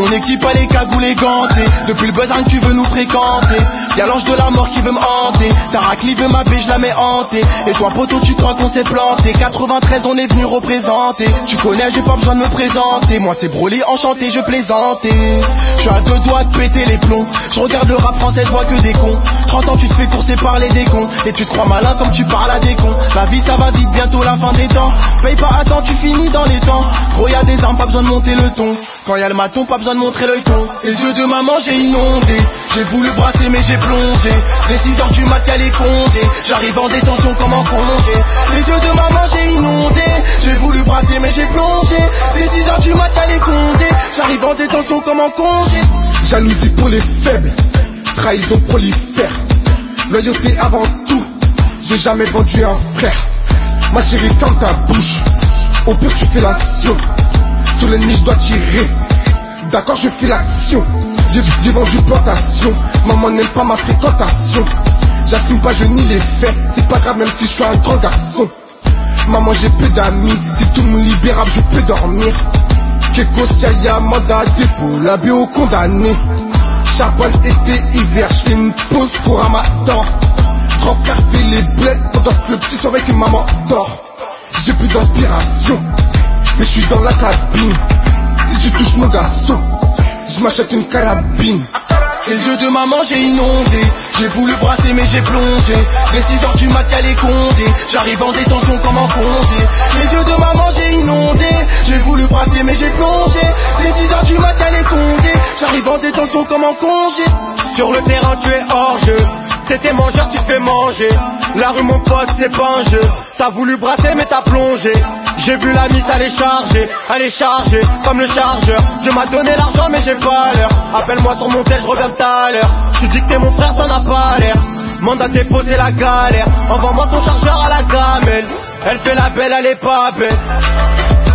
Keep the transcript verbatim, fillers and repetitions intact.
Mon équipe a les cagoules et gantées. Depuis le buzz, rien que tu veux nous fréquenter. Y'a l'ange de la mort qui veut me hanter. Ta raclée veut ma je la mets hantée. Et toi poteau tu crois qu'on s'est planté. Quatre-vingt-treize on est venu représenter. Tu connais j'ai pas besoin de me présenter. Moi c'est Broly enchanté je plaisantais. Je suis à deux doigts de péter les plombs. Je regarde le rap français je vois que des cons. Trente ans tu te fais courser par les décons. Et tu te crois malin comme tu parles à des cons. La vie ça va vite bientôt la fin des temps. Paye pas à temps tu finis dans les temps. Gros y'a des armes pas besoin de monter le ton. Quand y'a le maton pas besoin de montrer l'œil ton. Les yeux de maman j'ai inondé. J'ai voulu brasser mais j'ai plongé. Les six heures du mat y'a les condés. J'arrive en détention comme en congé. Les yeux de maman j'ai inondé. J'ai voulu brasser mais j'ai plongé. Les six heures du mat y'a les condés. J'arrive en détention comme en congé. Jalousie pour les faibles, trahison prolifère. Loyauté avant tout, j'ai jamais vendu un frère. Ma chérie ferme ta bouche, au pire tu fais l'action. Sur les niches je dois tirer, d'accord je fais l'action. J'ai vendu plantation, maman n'aime pas ma fréquentation. J'assume pas, je nie les faits, c'est pas grave même si je suis un grand garçon. Maman j'ai peu d'amis, si tout me libérable je peux dormir. Keko Siaya, mandat dépôt, la bio condamné. Charbonne été hiver, je fais une pause pour amateur. Grand café les bleds, pendant que le petit surveille que maman dort. J'ai plus d'inspiration, mais je suis dans la cabine. Si tu touches mon garçon, je m'achète une carabine. Les yeux de maman j'ai inondé. J'ai voulu brasser mais j'ai plongé. Les six heures du mat y'a les condés. J'arrive en détention comme en congé. Les yeux de maman j'ai inondé. J'ai voulu brasser mais j'ai plongé. Les six heures du mat y'a les condés. J'arrive en détention comme en congé. Sur le terrain tu es hors jeu. T'étais mangeur tu te fais manger. La rue mon pote c'est pas un jeu. T'as voulu brasser mais t'as plongé. J'ai vu la mise, elle est chargée, elle est chargée, comme le chargeur. Dieu m'a donné l'argent mais j'ai pas l'heure. Appelle-moi sur mon tel, je reviens tout à l'heure. Tu dis que t'es mon frère, t'en as pas l'air. Mandat déposer la galère. Envoie-moi ton chargeur à la gamelle. Elle fait la belle, elle est pas belle.